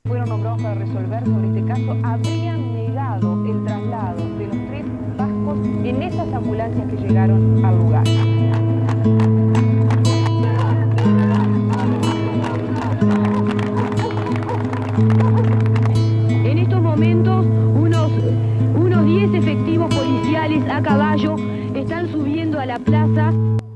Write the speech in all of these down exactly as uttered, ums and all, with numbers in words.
fueron nombrados para resolver sobre este caso habrían negado el traslado de los tres vascos en esas ambulancias que llegaron al lugar. En estos momentos, unos, unos diez efectivos policiales a caballo están subiendo a la plaza.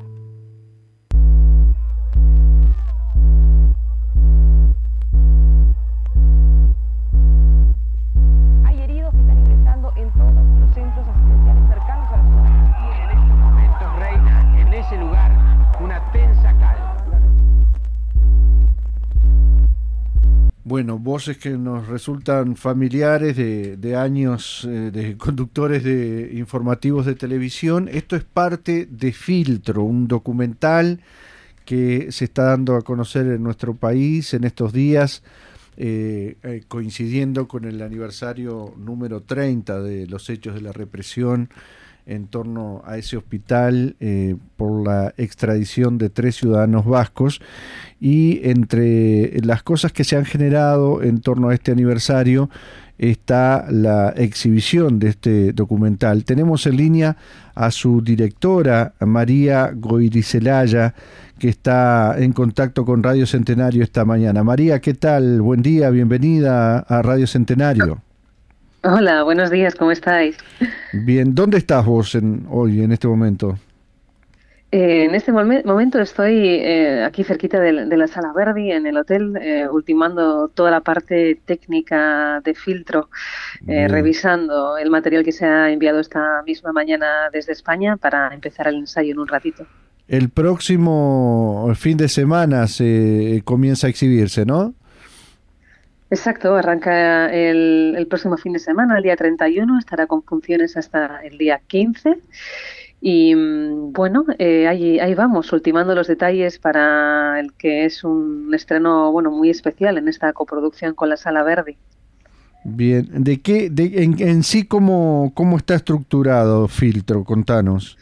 Bueno, voces que nos resultan familiares de, de años eh, de conductores de informativos de televisión. Esto es parte de Filtro, un documental que se está dando a conocer en nuestro país en estos días, eh, eh, coincidiendo con el aniversario número treinta de los hechos de la represión en torno a ese hospital eh, por la extradición de tres ciudadanos vascos. Y entre las cosas que se han generado en torno a este aniversario está la exhibición de este documental. Tenemos en línea a su directora, María Goirizelaya, que está en contacto con Radio Centenario esta mañana. María, ¿qué tal? Buen día, bienvenida a Radio Centenario. Hola, buenos días, ¿cómo estáis? Bien, ¿dónde estás vos en, hoy, en este momento? Eh, en este mom- momento estoy eh, aquí cerquita de, de la Sala Verdi, en el hotel, eh, ultimando toda la parte técnica de Filtro, eh, revisando el material que se ha enviado esta misma mañana desde España para empezar el ensayo en un ratito. El próximo fin de semana se comienza a exhibirse, ¿no? Exacto, arranca el, el próximo fin de semana, el día treinta y uno, estará con funciones hasta el día quince. Y bueno, eh, ahí, ahí vamos, ultimando los detalles para el que es un estreno bueno muy especial en esta coproducción con la Sala Verdi. Bien, ¿de qué, de, en, en sí cómo, cómo está estructurado Filtro? Contanos.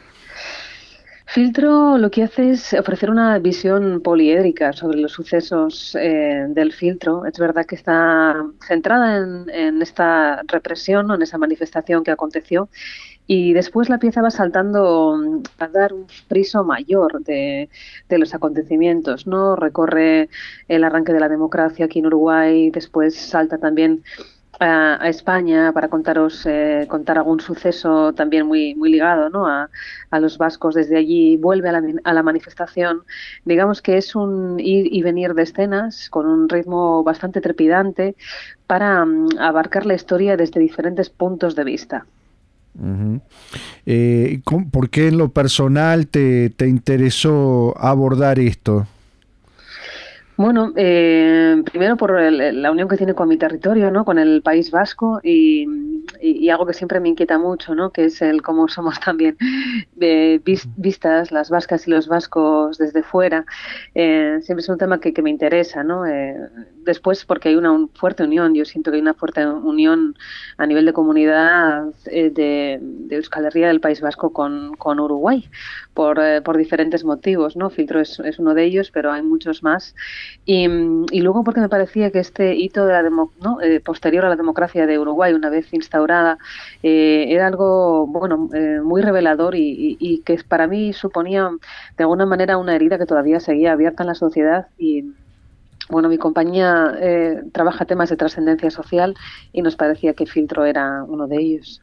Filtro lo que hace es ofrecer una visión poliédrica sobre los sucesos eh, del Filtro. Es verdad que está centrada en, en esta represión o en esa manifestación que aconteció, y después la pieza va saltando a dar un friso mayor de, de los acontecimientos, ¿no? Recorre el arranque de la democracia aquí en Uruguay, después salta también a, a España para contaros eh, contar algún suceso también muy muy ligado, ¿no? a, a los vascos. Desde allí vuelve a la, a la manifestación. Digamos que es un ir y venir de escenas con un ritmo bastante trepidante para um, abarcar la historia desde diferentes puntos de vista. Uh-huh. Eh, ¿Por qué en lo personal te, te interesó abordar esto? Bueno, eh, primero por el, la unión que tiene con mi territorio, ¿no? Con el País Vasco, y, y, y algo que siempre me inquieta mucho, ¿no? Que es el cómo somos también eh, vis, vistas las vascas y los vascos desde fuera. Eh, siempre es un tema que, que me interesa, ¿no? Eh, después porque hay una un, fuerte unión, yo siento que hay una fuerte unión a nivel de comunidad eh, de, de Euskal Herria, del País Vasco, con, con Uruguay, por, eh, por diferentes motivos, ¿no? Filtro es, es uno de ellos, pero hay muchos más. Y, y luego porque me parecía que este hito de la demo, ¿no? eh, posterior a la democracia de Uruguay, una vez instaurada, eh, era algo bueno eh, muy revelador, y, y, y que para mí suponía de alguna manera una herida que todavía seguía abierta en la sociedad. Y bueno, mi compañía eh, trabaja temas de trascendencia social y nos parecía que Filtro era uno de ellos.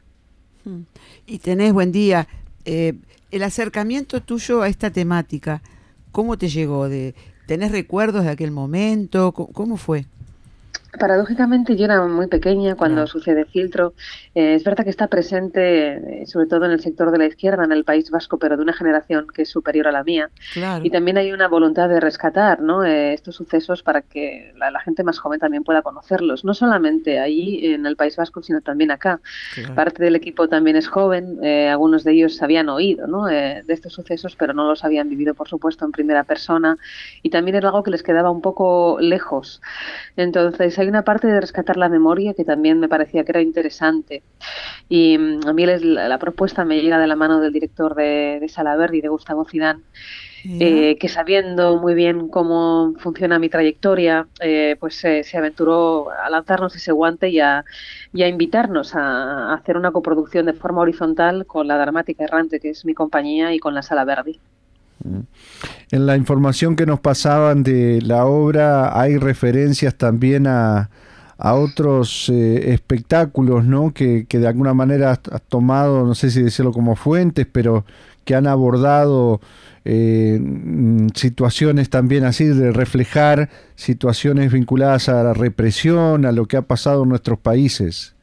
Y tenés, buen día, eh, el acercamiento tuyo a esta temática, ¿cómo te llegó? De ¿Tenés recuerdos de aquel momento? ¿Cómo fue? Paradójicamente yo era muy pequeña cuando no. sucede Filtro. Eh, es verdad que está presente, eh, sobre todo en el sector de la izquierda, en el País Vasco, pero de una generación que es superior a la mía. Claro. Y también hay una voluntad de rescatar, ¿no? eh, estos sucesos para que la, la gente más joven también pueda conocerlos. No solamente allí en el País Vasco, sino también acá. Claro. Parte del equipo también es joven. Eh, algunos de ellos habían oído, ¿no? eh, de estos sucesos, pero no los habían vivido, por supuesto, en primera persona. Y también era algo que les quedaba un poco lejos. Entonces, hay una parte de rescatar la memoria que también me parecía que era interesante. Y a mí les, la, la propuesta me llega de la mano del director de, de Sala Verdi, de Gustavo Zidane, eh, que sabiendo muy bien cómo funciona mi trayectoria, eh, pues eh, se aventuró a lanzarnos ese guante y a, y a invitarnos a, a hacer una coproducción de forma horizontal con la Dramática Errante, que es mi compañía, y con la Sala Verdi. En la información que nos pasaban de la obra hay referencias también a, a otros eh, espectáculos, ¿no? Que, que de alguna manera has, has tomado, no sé si decirlo como fuentes, pero que han abordado eh, situaciones también así, de reflejar situaciones vinculadas a la represión, a lo que ha pasado en nuestros países.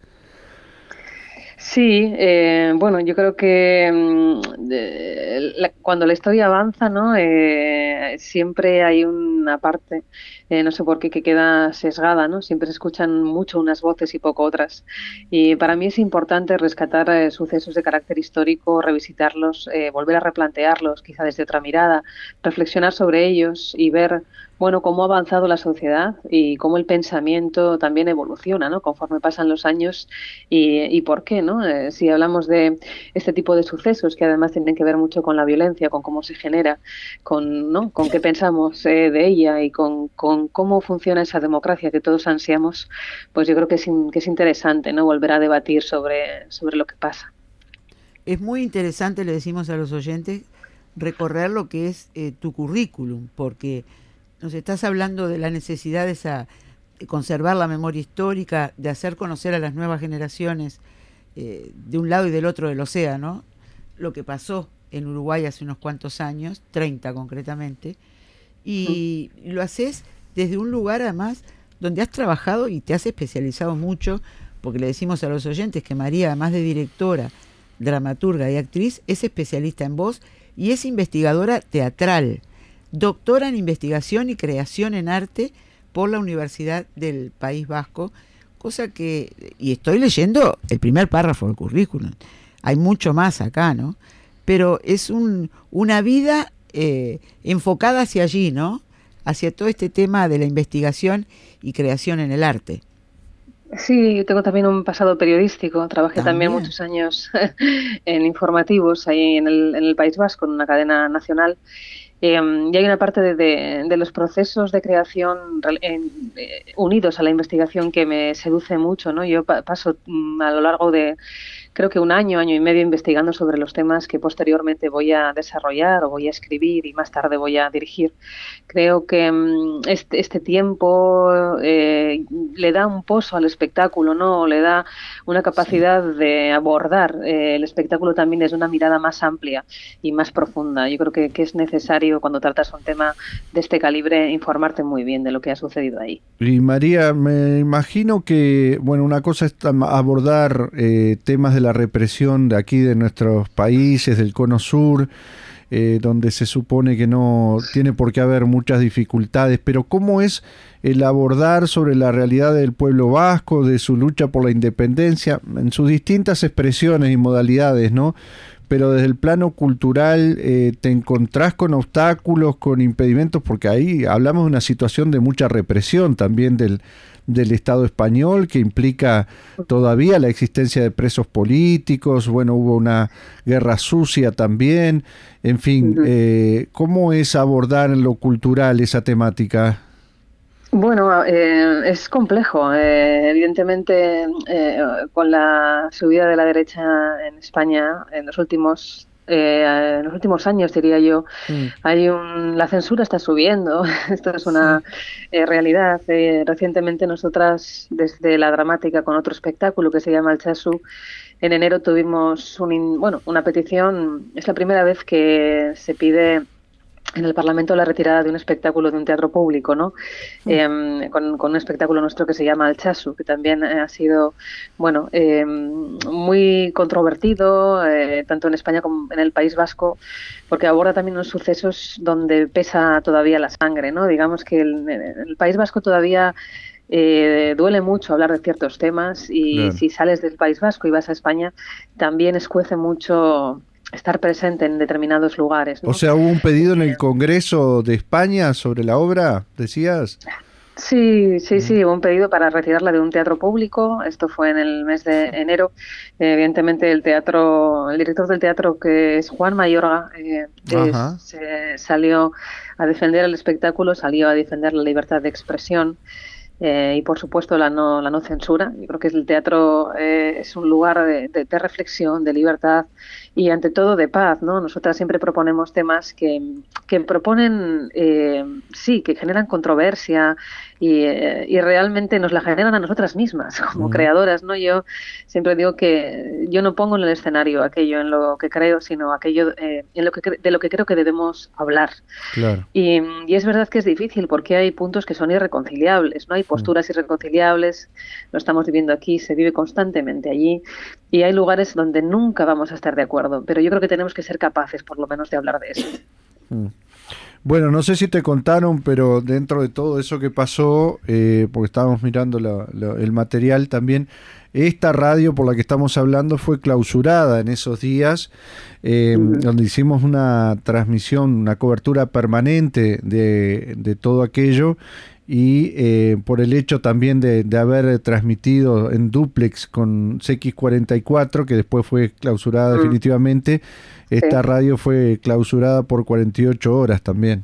Sí, eh, bueno, yo creo que mm, de- la- cuando la historia avanza, ¿no? Eh, siempre hay una parte, eh, no sé por qué, que queda sesgada, ¿no? Siempre se escuchan mucho unas voces y poco otras. Y para mí es importante rescatar eh, sucesos de carácter histórico, revisitarlos, eh, volver a replantearlos, quizá desde otra mirada, reflexionar sobre ellos y ver, bueno, cómo ha avanzado la sociedad y cómo el pensamiento también evoluciona, ¿no? Conforme pasan los años y, y por qué, ¿no? Eh, si hablamos de este tipo de sucesos que además tienen que ver mucho con la violencia, con cómo se genera, con, ¿no? Con qué pensamos eh, de ella y con, con cómo funciona esa democracia que todos ansiamos, pues yo creo que es, in- que es interesante, ¿no? Volver a debatir sobre, sobre lo que pasa. Es muy interesante, le decimos a los oyentes, recorrer lo que es eh, tu currículum, porque nos estás hablando de la necesidad de, esa, de conservar la memoria histórica, de hacer conocer a las nuevas generaciones eh, de un lado y del otro del océano, lo que pasó en Uruguay hace unos cuantos años, treinta concretamente, y lo haces desde un lugar además donde has trabajado y te has especializado mucho, porque le decimos a los oyentes que María, además de directora, dramaturga y actriz, es especialista en voz y es investigadora teatral, doctora en investigación y creación en arte por la Universidad del País Vasco, cosa que, y estoy leyendo el primer párrafo del currículum, hay mucho más acá, ¿no? Pero es un, una vida eh, enfocada hacia allí, ¿no? Hacia todo este tema de la investigación y creación en el arte. Sí, yo tengo también un pasado periodístico. Trabajé también También. muchos años en informativos ahí en el, en el País Vasco, en una cadena nacional. Eh, y hay una parte de, de- de los procesos de creación rel- en- eh, unidos a la investigación que me seduce mucho, ¿no? Yo pa- paso mm, a lo largo de, creo que un año, año y medio investigando sobre los temas que posteriormente voy a desarrollar o voy a escribir y más tarde voy a dirigir. Creo que mm, este, este tiempo eh, le da un pozo al espectáculo, ¿no? Le da una Sí. capacidad de abordar eh, el espectáculo también desde una mirada más amplia y más profunda. Yo creo que, que es necesario, cuando tratas un tema de este calibre, informarte muy bien de lo que ha sucedido ahí. Y María, me imagino que, bueno, una cosa es tam- abordar eh, temas de la represión de aquí, de nuestros países, del Cono Sur, eh, donde se supone que no tiene por qué haber muchas dificultades, pero ¿cómo es el abordar sobre la realidad del pueblo vasco, de su lucha por la independencia, en sus distintas expresiones y modalidades, ¿no? Pero desde el plano cultural, eh, ¿te encontrás con obstáculos, con impedimentos? Porque ahí hablamos de una situación de mucha represión también del, del Estado español, que implica todavía la existencia de presos políticos. Bueno, hubo una guerra sucia también. En fin, Ujú. eh, ¿cómo es abordar en lo cultural esa temática? Bueno, eh, es complejo. Eh, evidentemente, eh, con la subida de la derecha en España en los últimos eh, en los últimos años, diría yo, Sí, hay un, la censura está subiendo. Esto es una sí. eh, realidad. Eh, recientemente nosotras, desde la Dramática, con otro espectáculo que se llama El Chasu, en enero tuvimos un, in- bueno, una petición. Es la primera vez que se pide en el Parlamento la retirada de un espectáculo de un teatro público, ¿no? Eh, con, con un espectáculo nuestro que se llama Alchazu, que también eh, ha sido, bueno, eh, muy controvertido, eh, tanto en España como en el País Vasco, porque aborda también unos sucesos donde pesa todavía la sangre, ¿no? Digamos que el, el País Vasco todavía eh, duele mucho hablar de ciertos temas, y Claro. si sales del País Vasco y vas a España, también escuece mucho estar presente en determinados lugares, O ¿no? sea, hubo un pedido en el Eh, Congreso de España sobre la obra, decías. Sí, sí, sí, hubo un pedido para retirarla de un teatro público. Esto fue en el mes de enero. Eh, evidentemente, el teatro, el director del teatro, que es Juan Mayorga, eh, es- Ajá. se salió a defender el espectáculo, salió a defender la libertad de expresión. Eh, y por supuesto la no, la no censura. Yo creo que el teatro eh, es un lugar de, de- de reflexión, de libertad y ante todo de paz, ¿no? Nosotras siempre proponemos temas que, que proponen, eh, sí, que generan controversia y, eh, y realmente nos la generan a nosotras mismas como Mm, creadoras, ¿no? Yo siempre digo que yo no pongo en el escenario aquello en lo que creo, sino aquello eh, en lo que cre- de lo que creo que debemos hablar. claro. Y, y es verdad que es difícil porque hay puntos que son irreconciliables, ¿no? Hay Mm. posturas irreconciliables, lo estamos viviendo aquí, se vive constantemente allí, y hay lugares donde nunca vamos a estar de acuerdo, pero yo creo que tenemos que ser capaces, por lo menos, de hablar de eso. Mm. Bueno, no sé si te contaron, pero dentro de todo eso que pasó, eh, porque estábamos mirando la- la- el material también, esta radio por la que estamos hablando fue clausurada en esos días, eh, Ujú. donde hicimos una transmisión, una cobertura permanente de, de todo aquello, y eh, por el hecho también de, de haber transmitido en dúplex con C X cuarenta y cuatro, que después fue clausurada Mm, definitivamente. Esta sí. radio fue clausurada por cuarenta y ocho horas también.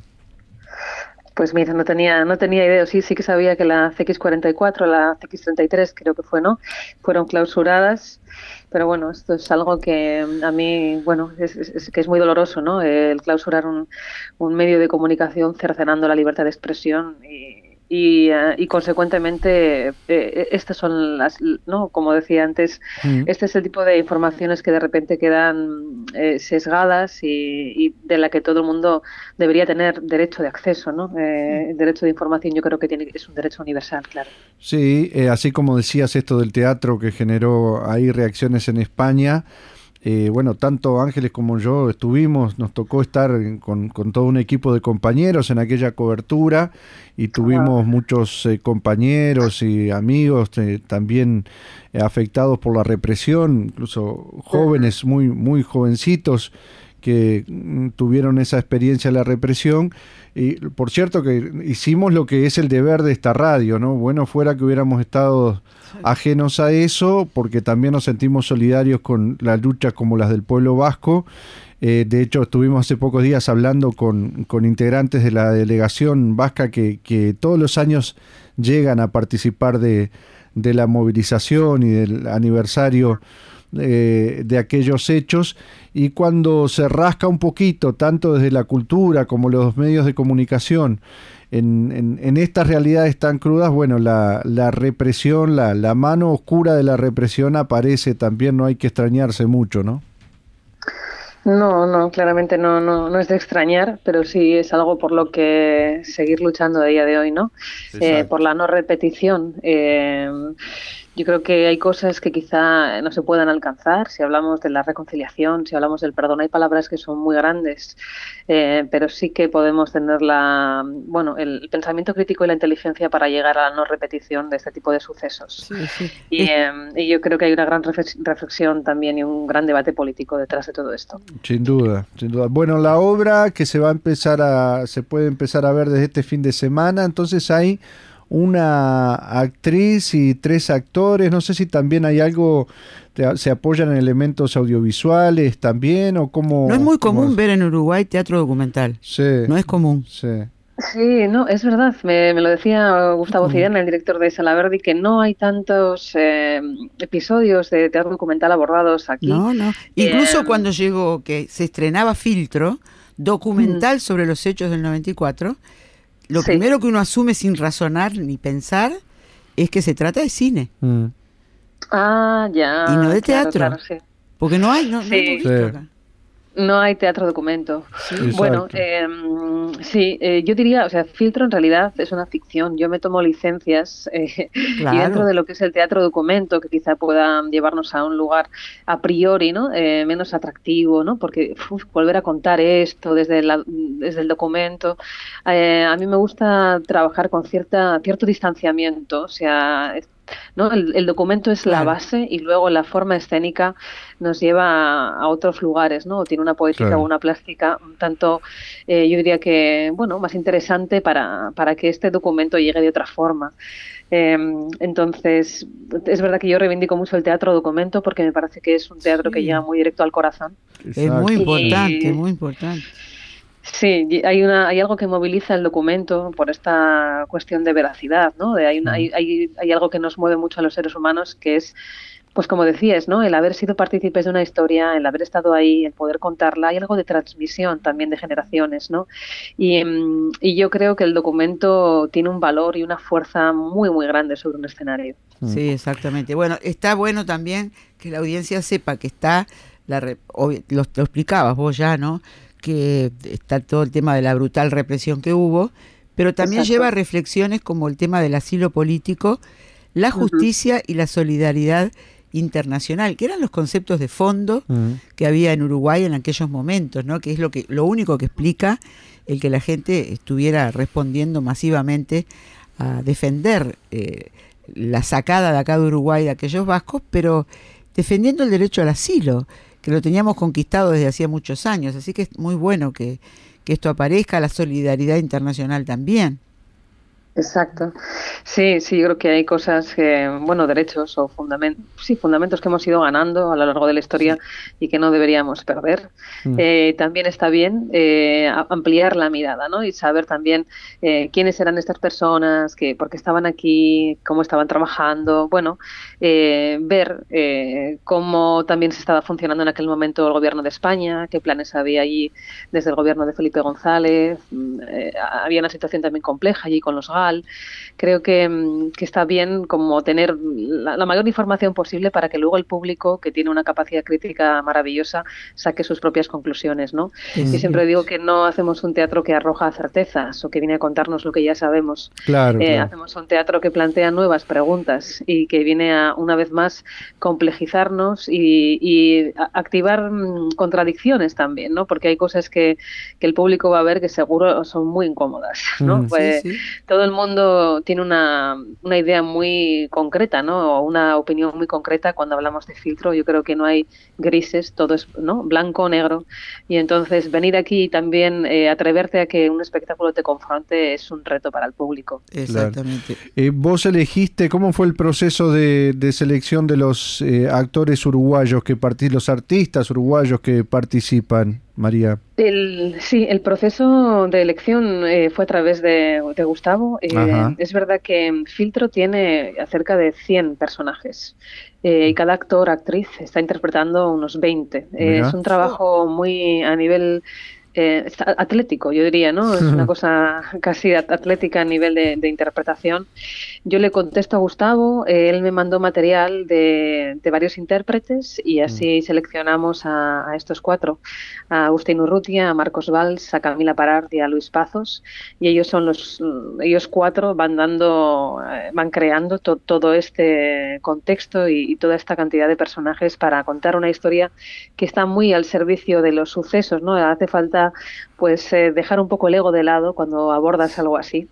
Pues mira, no tenía, no tenía idea, sí, sí que sabía que la C X cuarenta y cuatro, la C X treinta y tres, creo que fue, ¿no? Fueron clausuradas, pero bueno, esto es algo que mm, a mí, bueno, es, es- es que es muy doloroso, ¿no? El clausurar un, un medio de comunicación cercenando la libertad de expresión y, y, eh, y consecuentemente eh, estas son las, ¿no? Como decía antes, Mm. este es el tipo de informaciones que de repente quedan eh, sesgadas y, y de la que todo el mundo debería tener derecho de acceso, ¿no? Eh, el derecho de información yo creo que tiene, es un derecho universal, claro. Sí, eh, así como decías esto del teatro que generó ahí reacciones en España, eh, bueno, tanto Ángeles como yo estuvimos, nos tocó estar en- con, con todo un equipo de compañeros en aquella cobertura y Wow. tuvimos muchos eh, compañeros y amigos eh, también eh, afectados por la represión, incluso jóvenes, muy, muy jovencitos que mm, tuvieron esa experiencia de la represión. Y por cierto que hicimos lo que es el deber de esta radio, ¿no? Bueno fuera que hubiéramos estado ajenos a eso, porque también nos sentimos solidarios con las luchas como las del pueblo vasco. Eh, de hecho, estuvimos hace pocos días hablando con, con integrantes de la delegación vasca que, que todos los años llegan a participar de, de la movilización y del aniversario eh, de aquellos hechos, y cuando se rasca un poquito, tanto desde la cultura como los medios de comunicación, en, en, en estas realidades tan crudas, bueno, la, la represión, la, la mano oscura de la represión aparece también, no hay que extrañarse mucho, ¿no? No, no, claramente no, no, no es de extrañar, pero sí es algo por lo que seguir luchando a día de hoy, ¿no? Eh, por Exacto. la no repetición. Eh, yo creo que hay cosas que quizá no se puedan alcanzar. Si hablamos de la reconciliación, si hablamos del perdón, hay palabras que son muy grandes, eh, pero sí que podemos tener la, bueno, el pensamiento crítico y la inteligencia para llegar a la no repetición de este tipo de sucesos. Sí, sí. Y, Es- eh, y yo creo que hay una gran reflex- reflexión también y un gran debate político detrás de todo esto. Sin duda, sin duda. Bueno, la obra que se va a empezar a, se puede empezar a ver desde este fin de semana, entonces hay una actriz y tres actores, no sé si también hay algo, te- se apoyan en elementos audiovisuales también, o no es cómo, muy cómo común es. ver en Uruguay teatro documental. Sí, No es común. sí. Sí, no, es verdad. Me, me lo decía No es Gustavo común. Ciriana, el director de Salaberry, que no hay tantos eh, episodios de teatro documental abordados aquí. No, no. Eh, Incluso cuando llegó, que se estrenaba Filtro, mm, documental sobre los hechos del noventa y cuatro, lo sí, primero que uno asume sin razonar ni pensar es que se trata de cine Mm, ah, y no ya, de claro, teatro, claro, sí. porque no hay, no, no hemos Sí, sí, visto acá. no hay teatro documento. Sí, Bueno, exacto. eh, sí, eh, yo diría, o sea, Filtro en realidad es una ficción. Yo me tomo licencias eh, y dentro claro. de lo que es el teatro documento, que quizá pueda llevarnos a un lugar a priori, ¿no? Eh, menos atractivo, ¿no? Porque uf, volver a contar esto desde, la, desde el documento, eh, a mí me gusta trabajar con cierta cierto distanciamiento, o sea, ¿no? El, el documento es la Claro. base y luego la forma escénica nos lleva a, a otros lugares, ¿no? Tiene una poética Claro. o una plástica un tanto, eh, yo diría que, bueno, más interesante para, para que este documento llegue de otra forma. Eh, entonces, es verdad que yo reivindico mucho el teatro documento porque me parece que es un teatro que Sí. llega muy directo al corazón. Es muy Exacto. importante, Y- muy importante. Sí, y hay una, hay algo que moviliza el documento por esta cuestión de veracidad, ¿no? De hay, una- hay, hay, hay algo que nos mueve mucho a los seres humanos, que es, pues como decías, ¿no? El haber sido partícipes de una historia, el haber estado ahí, el poder contarla. Hay algo de transmisión también de generaciones, ¿no? Y, mm, y yo creo que el documento tiene un valor y una fuerza muy, muy grande sobre un escenario. Sí, exactamente. Bueno, está bueno también que la audiencia sepa que está, la re- obvi- lo, lo explicabas vos ya, ¿no? Que está todo el tema de la brutal represión que hubo, pero también Exacto. lleva reflexiones como el tema del asilo político, la Ujú. justicia y la solidaridad internacional, que eran los conceptos de fondo Mm. que había en Uruguay en aquellos momentos, ¿no? Que es lo que lo único que explica el que la gente estuviera respondiendo masivamente a defender eh, la sacada de acá de Uruguay de aquellos vascos, pero defendiendo el derecho al asilo, que lo teníamos conquistado desde hacía muchos años. Así que es muy bueno que, que esto aparezca, la solidaridad internacional también. Exacto. Sí, sí, yo creo que hay cosas que, bueno, derechos o fundamentos, sí, fundamentos que hemos ido ganando a lo largo de la historia y que no deberíamos perder. Mm. Eh, también está bien eh, a- ampliar la mirada, ¿no? Y saber también eh, quiénes eran estas personas, que, por qué estaban aquí, cómo estaban trabajando. Bueno, eh, ver eh, cómo también se estaba funcionando en aquel momento el gobierno de España, qué planes había allí desde el gobierno de Felipe González. Mm, eh, había una situación también compleja allí con los G A L. Creo que, mm, que está bien como tener la, la mayor información posible para que luego el público, que tiene una capacidad crítica maravillosa, saque sus propias conclusiones, ¿no? Es Yo siempre cierto. digo que no hacemos un teatro que arroja certezas o que viene a contarnos lo que ya sabemos. Claro, Eh, claro. Hacemos un teatro que plantea nuevas preguntas y que viene a, una vez más, complejizarnos y, y a- activar mm, contradicciones también, ¿no? Porque hay cosas que, que el público va a ver que seguro son muy incómodas, ¿no? Mm. Pues, Sí, sí. todo el mundo tiene una, una idea muy concreta, ¿no? O una opinión muy concreta cuando hablamos de filtro. Yo creo que no hay grises, todo es, ¿no? Blanco o negro. Y entonces venir aquí y también eh, atreverte a que un espectáculo te confronte es un reto para el público. Exactamente. Eh, vos elegiste, ¿cómo fue el proceso de, de selección de los eh, actores uruguayos que participan, los artistas uruguayos que participan, María? El, sí, el proceso de elección eh, fue a través de, de Gustavo. Eh, Ajá. es verdad que Filtro tiene cerca de cien personajes eh, y cada actor, actriz está interpretando unos veinte. Eh, Mirá. es un trabajo muy a nivel eh, está- atlético, yo diría, ¿no? Es una cosa casi at- atlética a nivel de, de interpretación. Yo le contesto a Gustavo, eh, él me mandó material de, de varios intérpretes y así seleccionamos a, a estos cuatro, a Agustín Urrutia, a Marcos Valls, a Camila Parard y a Luis Pazos, y ellos son los, ellos cuatro van dando, eh, van creando to- todo este contexto y, y toda esta cantidad de personajes para contar una historia que está muy al servicio de los sucesos, ¿no? Hace falta pues eh, dejar un poco el ego de lado cuando abordas algo así.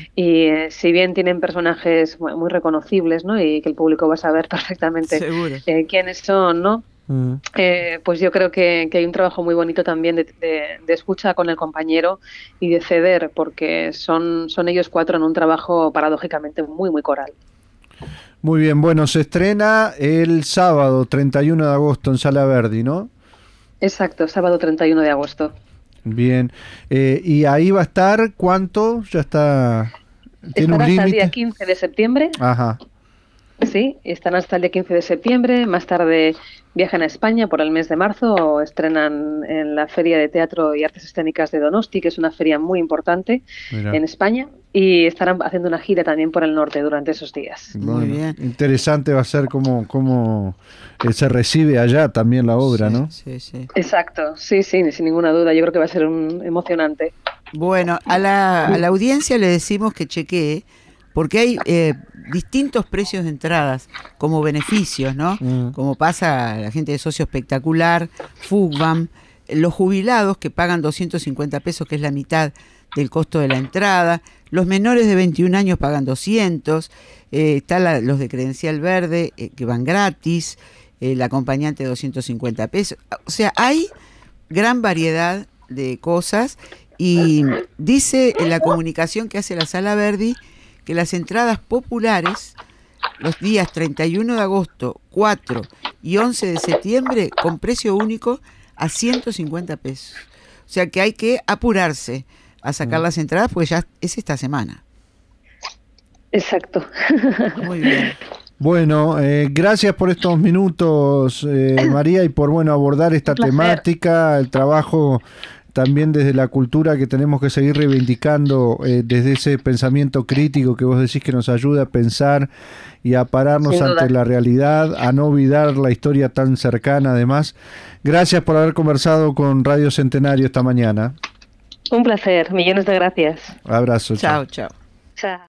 Y eh, si bien tienen personajes muy, muy reconocibles, ¿no? Y que el público va a saber perfectamente Seguro. eh, quiénes son, ¿no? Mm. Eh, pues yo creo que, que hay un trabajo muy bonito también de, de, de escucha con el compañero y de ceder, porque son, son ellos cuatro en un trabajo paradójicamente muy, muy coral. Muy bien, bueno, se estrena el sábado treinta y uno de agosto en Sala Verdi, ¿no? Exacto, sábado treinta y uno de agosto. Bien, eh, y ahí va a estar, ¿cuánto? Ya está, ¿tiene un Estará hasta el día límite? quince de septiembre. Ajá, Sí, están hasta el día quince de septiembre. Más tarde viajan a España por el mes de marzo o estrenan en la Feria de Teatro y Artes Escénicas de Donosti, que es una feria muy importante mira. en España, y estarán haciendo una gira también por el norte durante esos días. Muy bien. Interesante va a ser cómo, cómo eh, se recibe allá también la obra, Sí, ¿no? sí, sí. Exacto, sí, sí, sin ninguna duda. Yo creo que va a ser un emocionante. Bueno, a la, a la audiencia le decimos que chequee, porque hay eh, distintos precios de entradas como beneficios, ¿no? Mm. Como pasa a la gente de Socio Espectacular, Fugvam, los jubilados que pagan doscientos cincuenta pesos, que es la mitad del costo de la entrada, Los menores de veintiún años pagan doscientos, eh, está la, los de credencial verde eh, que van gratis, eh, el acompañante doscientos cincuenta pesos. O sea, hay gran variedad de cosas y dice en la comunicación que hace la Sala Verdi que las entradas populares los días treinta y uno de agosto, cuatro y once de septiembre con precio único a ciento cincuenta pesos. O sea que hay que apurarse a sacar las entradas porque ya es esta semana. Exacto. Muy bien. Bueno, eh, gracias por estos minutos, eh, María, y por bueno abordar esta temática, el trabajo también desde la cultura que tenemos que seguir reivindicando eh, desde ese pensamiento crítico que vos decís que nos ayuda a pensar y a pararnos ante la realidad, a no olvidar la historia tan cercana además. Gracias por haber conversado con Radio Centenario esta mañana. Un placer, millones de gracias. Abrazo. Chao, chao. Chao.